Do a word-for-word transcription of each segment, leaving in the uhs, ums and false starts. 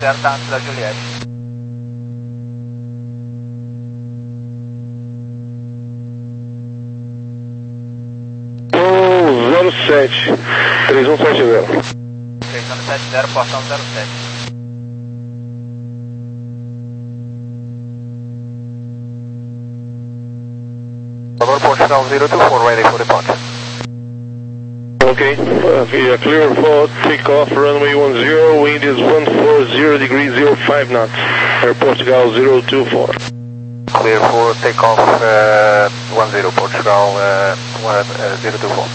certa antes da Juliette. zero sete, três um sete zero. três um sete zero, portão zero sete. Favor, Portugal zero two four, ready for departure. Okay, uh, via clear for takeoff, runway one zero, wind is one four zero degrees, zero five knots. Air Portugal zero two four. Clear for takeoff, uh, one zero, Portugal uh, one, uh, zero two four.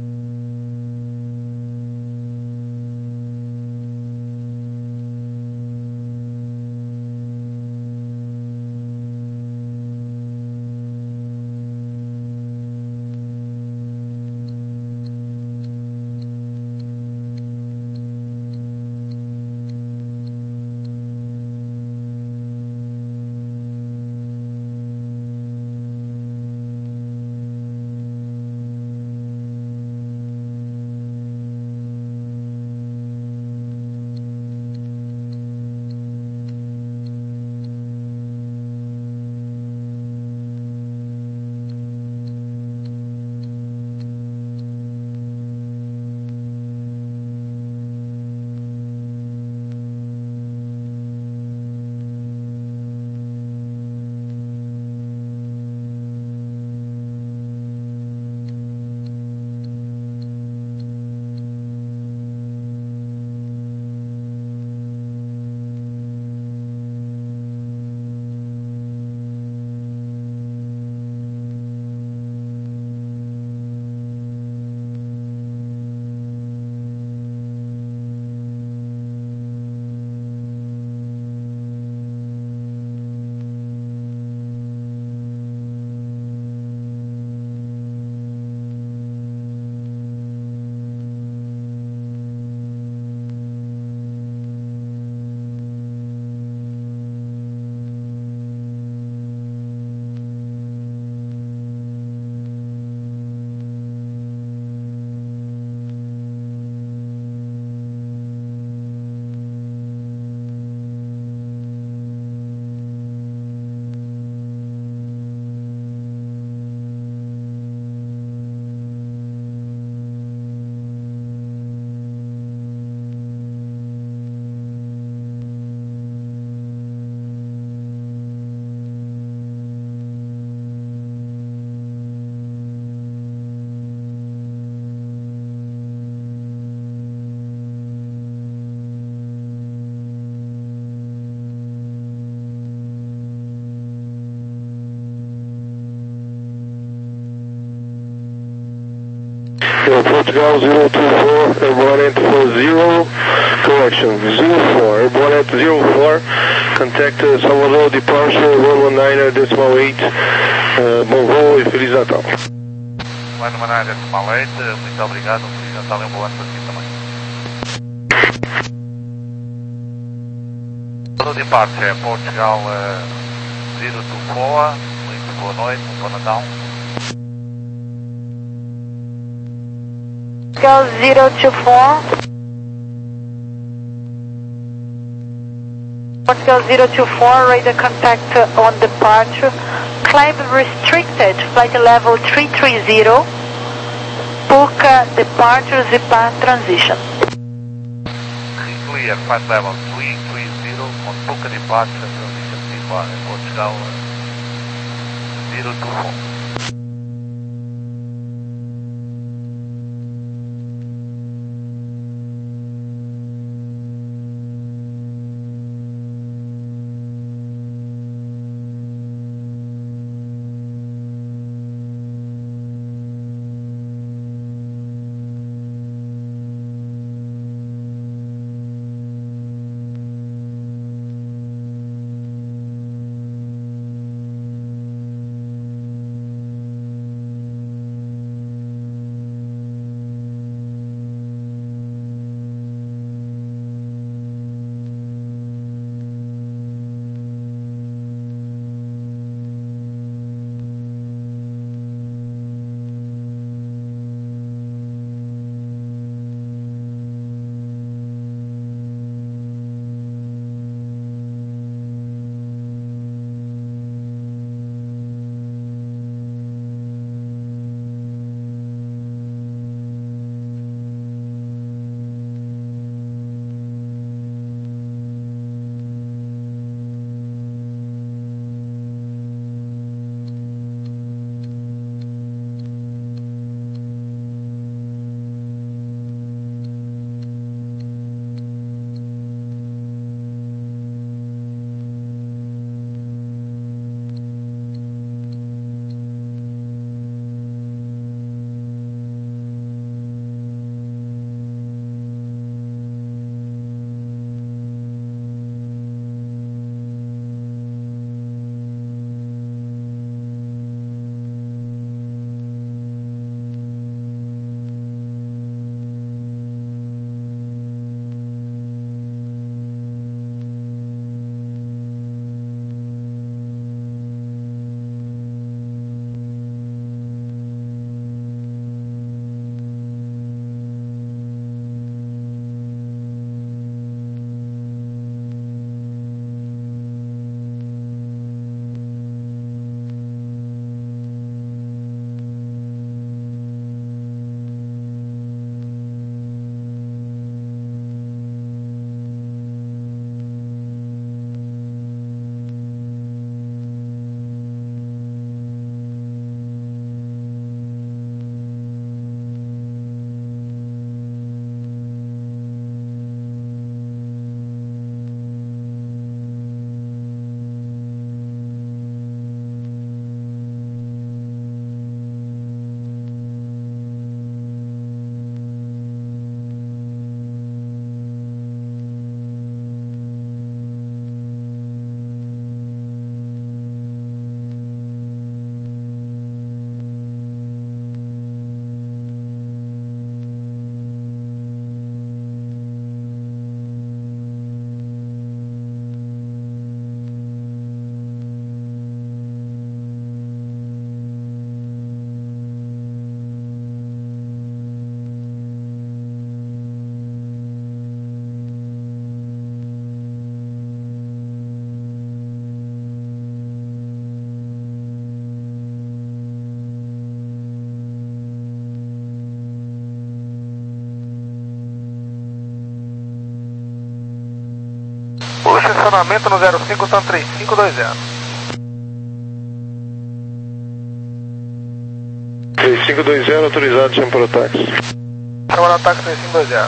Air Portugal zero two four, airborne at four zero, correction, zero four, airborne at zero four, contact uh, Salvador departure one one nine decimal eight, uh, bom voo e Feliz Natal. one one nine decimal eight, muito obrigado, Feliz Natal e um bom ano para si também. Todo departure, Portugal uh, zero two four, muito boa noite, um bom Natal. Portugal zero two four. Portugal zero two four, radar contact on departure. Climb restricted, flight level three three zero. Book departure, Zipan transition. Clear, flight level three three zero on book departure, transition Zipan, Portugal zero two four. O estacionamento no zero cinco está três cinco dois zero. três cinco dois zero, autorizado, chama para o táxi. Chama no táxi três cinco dois zero.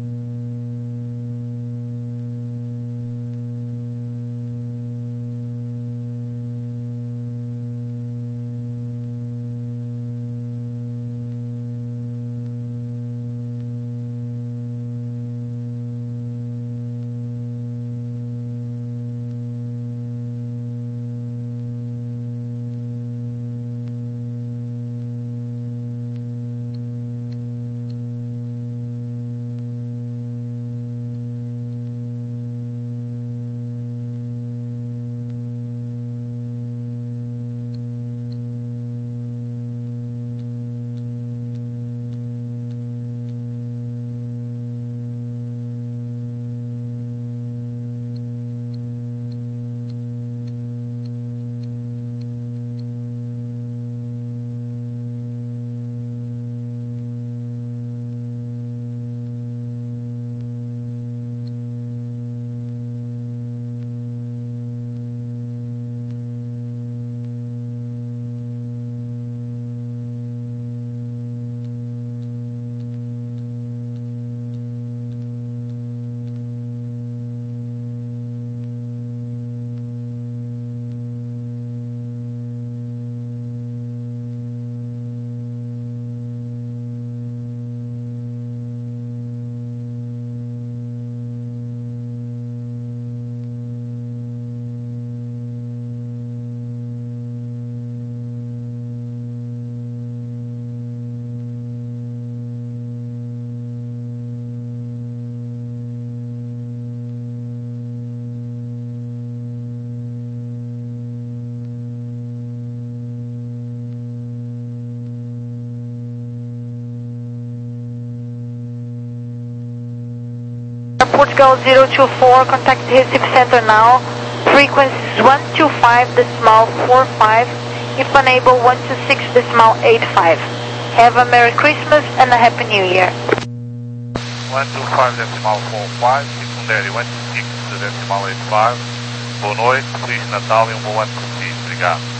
Portugal zero two four, contact Recife Center now. Frequencies one two five decimal four five. If unable, one two six decimal eight five. Have a Merry Christmas and a Happy New Year. one two five decimal four five, se puder, one two six decimal eight five. Boa noite, Feliz Natal e um bom ano para si. Obrigado.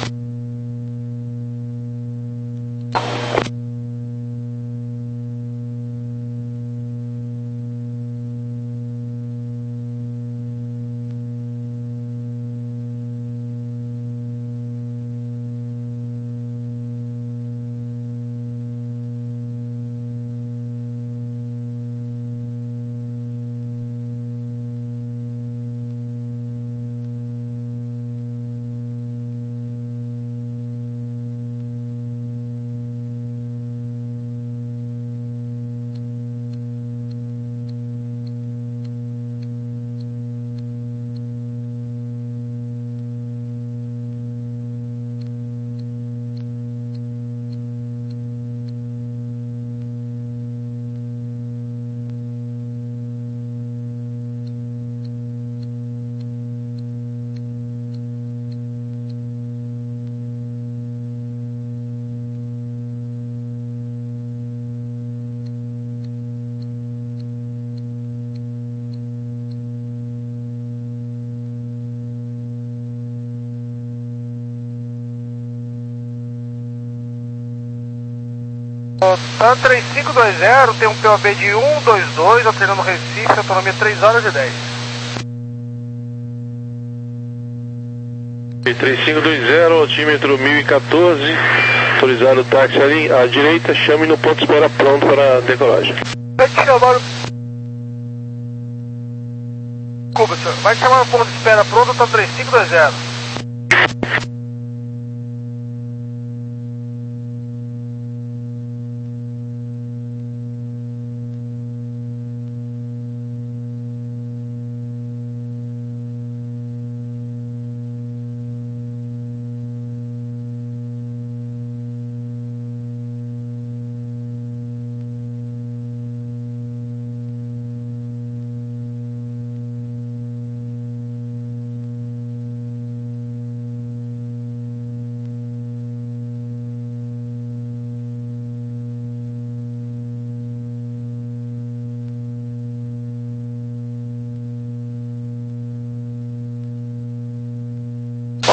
TAM três cinco dois zero, tem um P O B de um dois dois, alternando Recife, autonomia três horas e dez. três cinco dois zero, altímetro mil e quatorze, autorizado o táxi ali à direita, chame no ponto de espera pronto para a decolagem. Vai te chamar no... Desculpa, senhor. Vai te chamar no ponto de espera pronto, TAM três cinco dois zero.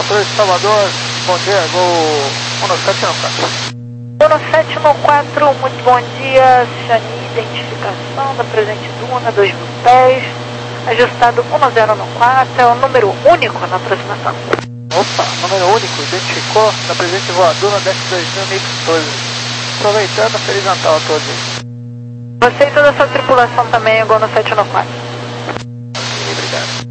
Patrulha de Salvador, bom dia, gol um nove sete um quatro. um nove sete um quatro, muito bom dia, Xani, identificação da presente Duna, dois mil pés, ajustado um nove zero um quatro, é o número único na aproximação. Opa, número único, identificou da presente voadora na décima dois mil e quatorze. Aproveitando, Feliz Natal a todos. Você e toda a sua tripulação também, Gol no sete um quatro. Obrigado.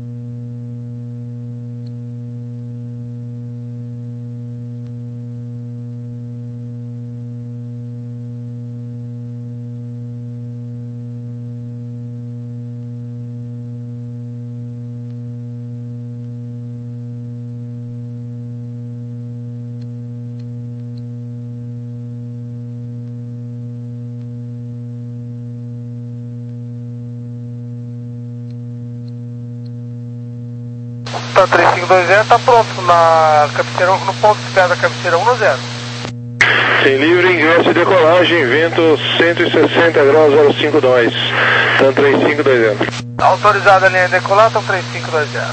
Tá, três cinco dois zero, tá pronto na cabeceira, no ponto de espera da cabeceira um zero. Sem livre, ingresso e decolagem, vento cento e sessenta graus, zero cinco dois, TAM três cinco dois zero. Autorizada a linha de decolar, TAM três cinco dois zero.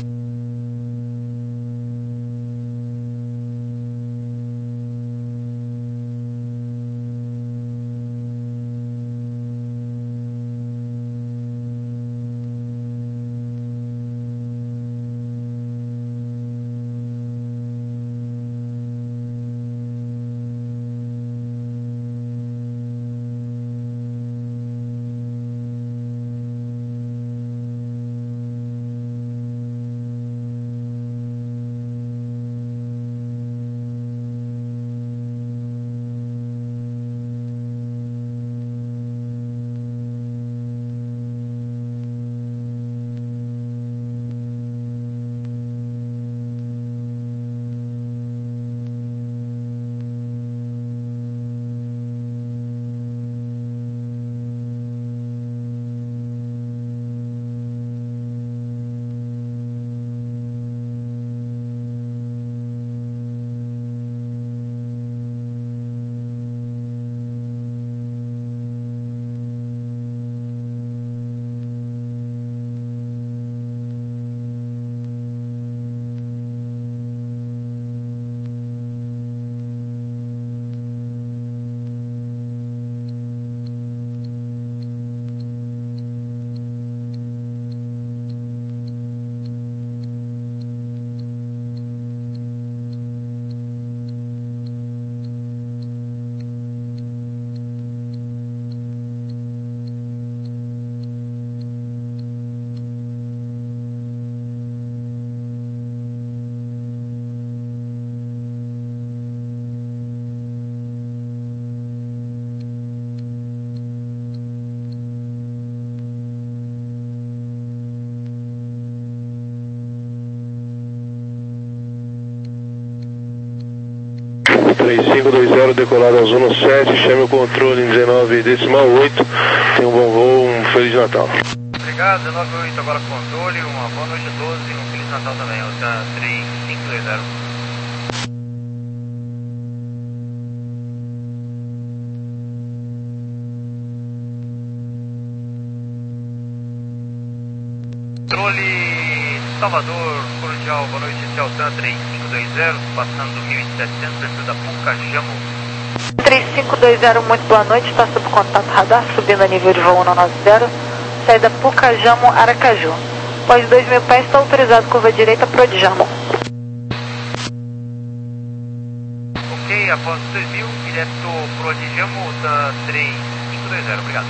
três cinco dois zero, decolado ao Zona sete, chame o controle em dezenove decimal oito, tenha um bom voo, um Feliz Natal. Obrigado, dezenove oito agora controle, uma boa noite a todos e um Feliz Natal também, o TAM três cinco dois zero. Controle Salvador, cordial, boa noite, esse é o TAM três cinco dois zero, passando mil e setecentos, perfil da Pucajamo. três cinco dois zero, muito boa noite, está sob contato radar, subindo a nível de voo um nove zero, saída Pucajamo, Aracaju. Após dois mil pés, está autorizado curva direita para Odjamo. Ok, após dois mil, direto para Odjamo, TAM três cinco dois zero, obrigado.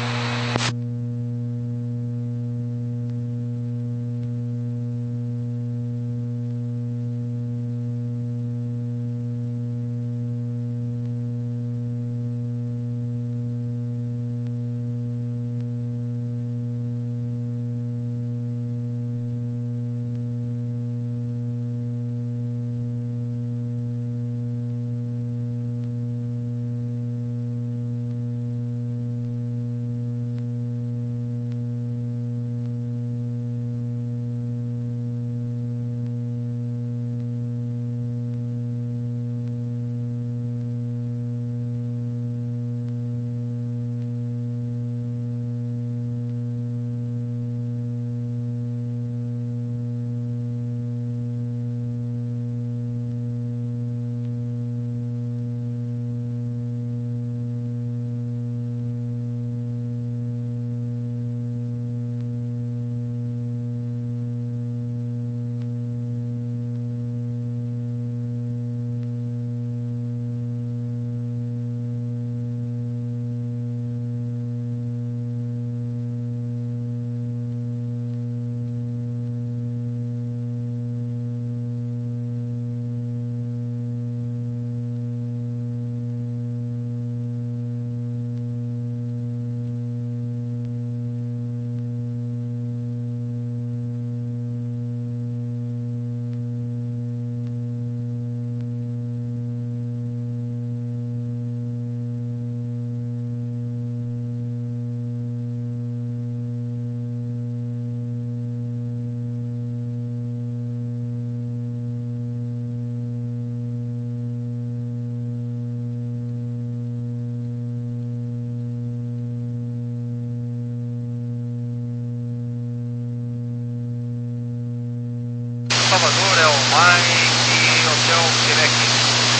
Salvador, é o Mike, Hotel Quebec.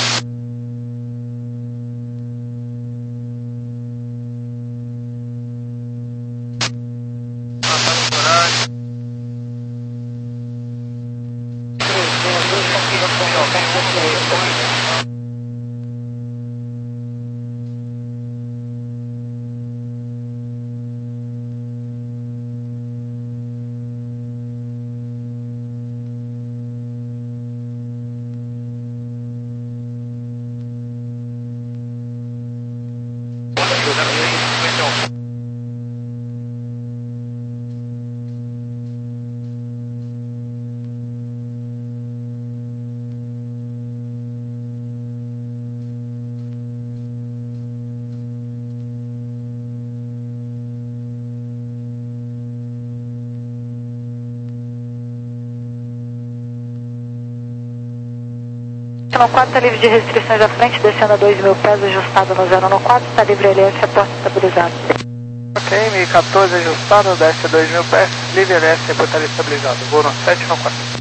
No quatro está livre de restrições à frente, descendo a dois mil pés, ajustado no zero no quatro, está livre L S, a porta estabilizada. Ok, mil e quatorze ajustado, desce a dois mil pés, livre L S, a porta estabilizada. Vou no sete no quatro.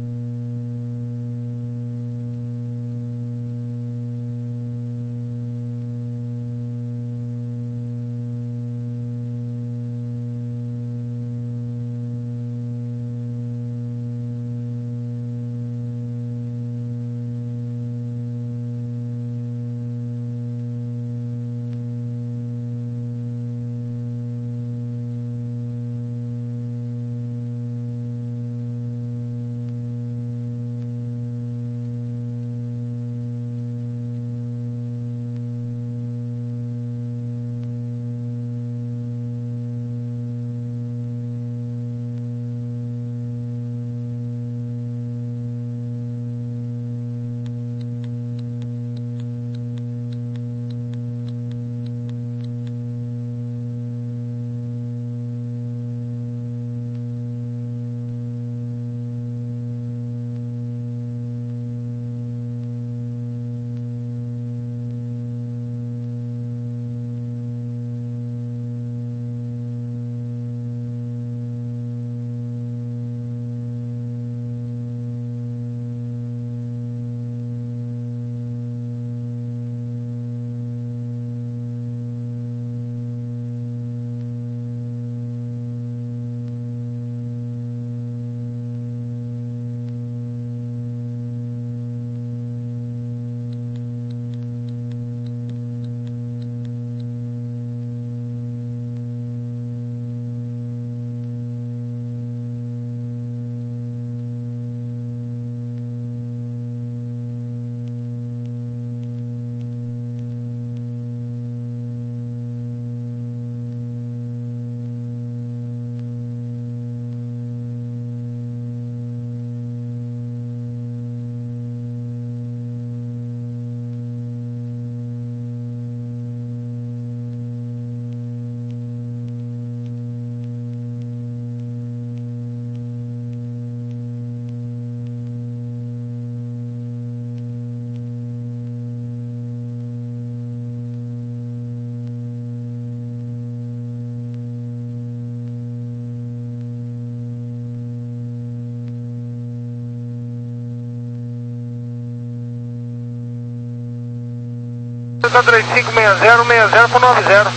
três cinco seis zero seis zero para nove zero.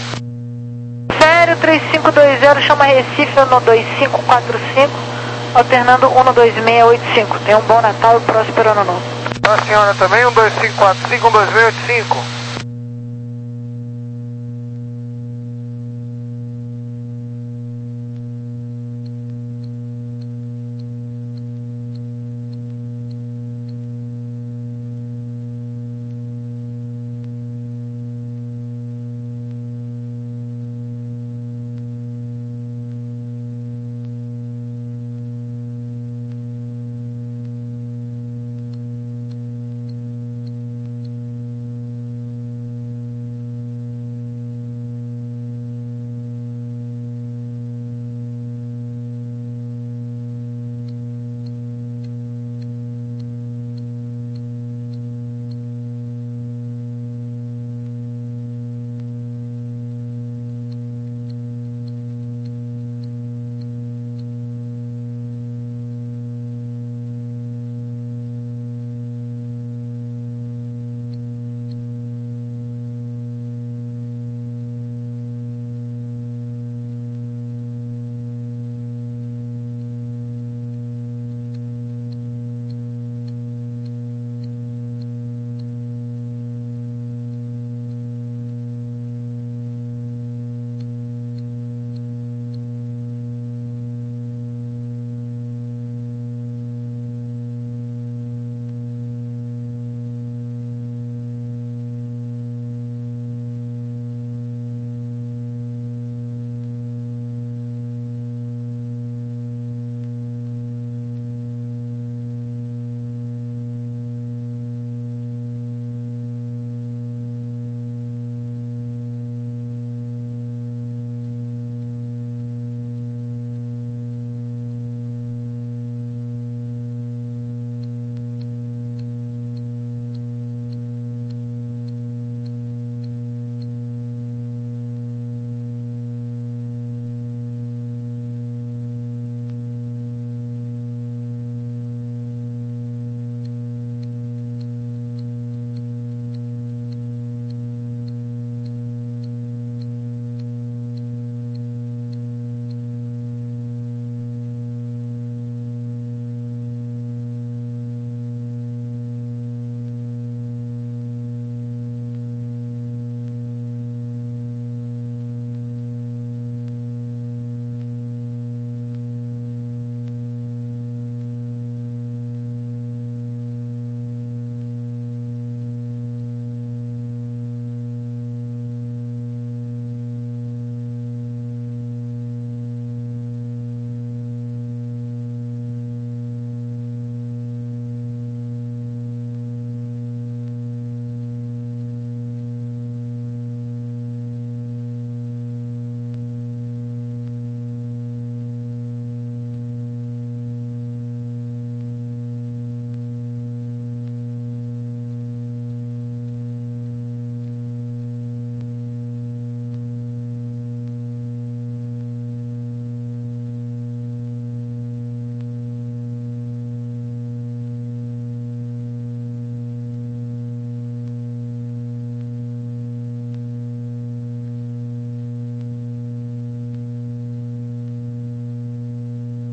Sério, três cinco dois zero, chama Recife no dois cinco quatro cinco, alternando um no dois seis oito cinco. Tenha um bom Natal e próspero ano novo. A senhora também, um dois cinco quatro cinco, um dois seis oito cinco.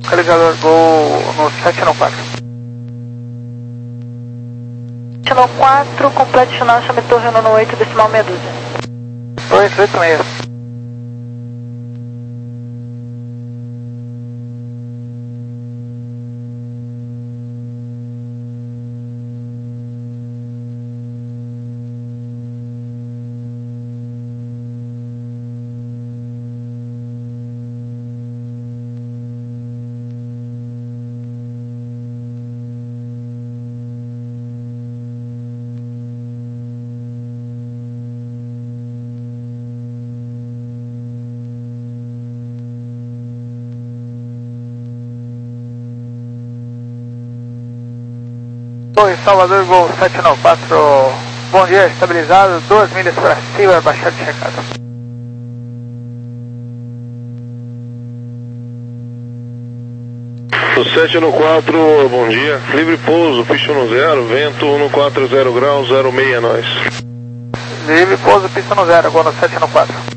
localizador Gol no sete nove quatro. sete nove quatro, completo final, chame torre no oito, decimal meia dúzia. dois oito seis. Torre Salvador Gol sete nove quatro, bom dia, estabilizado, duas milhas para cima, baixar de checado. sete nove quatro, bom dia, livre pouso, pista no zero, vento um quatro zero graus, zero seis nós. Livre pouso, pista no zero, Gol no sete nove quatro.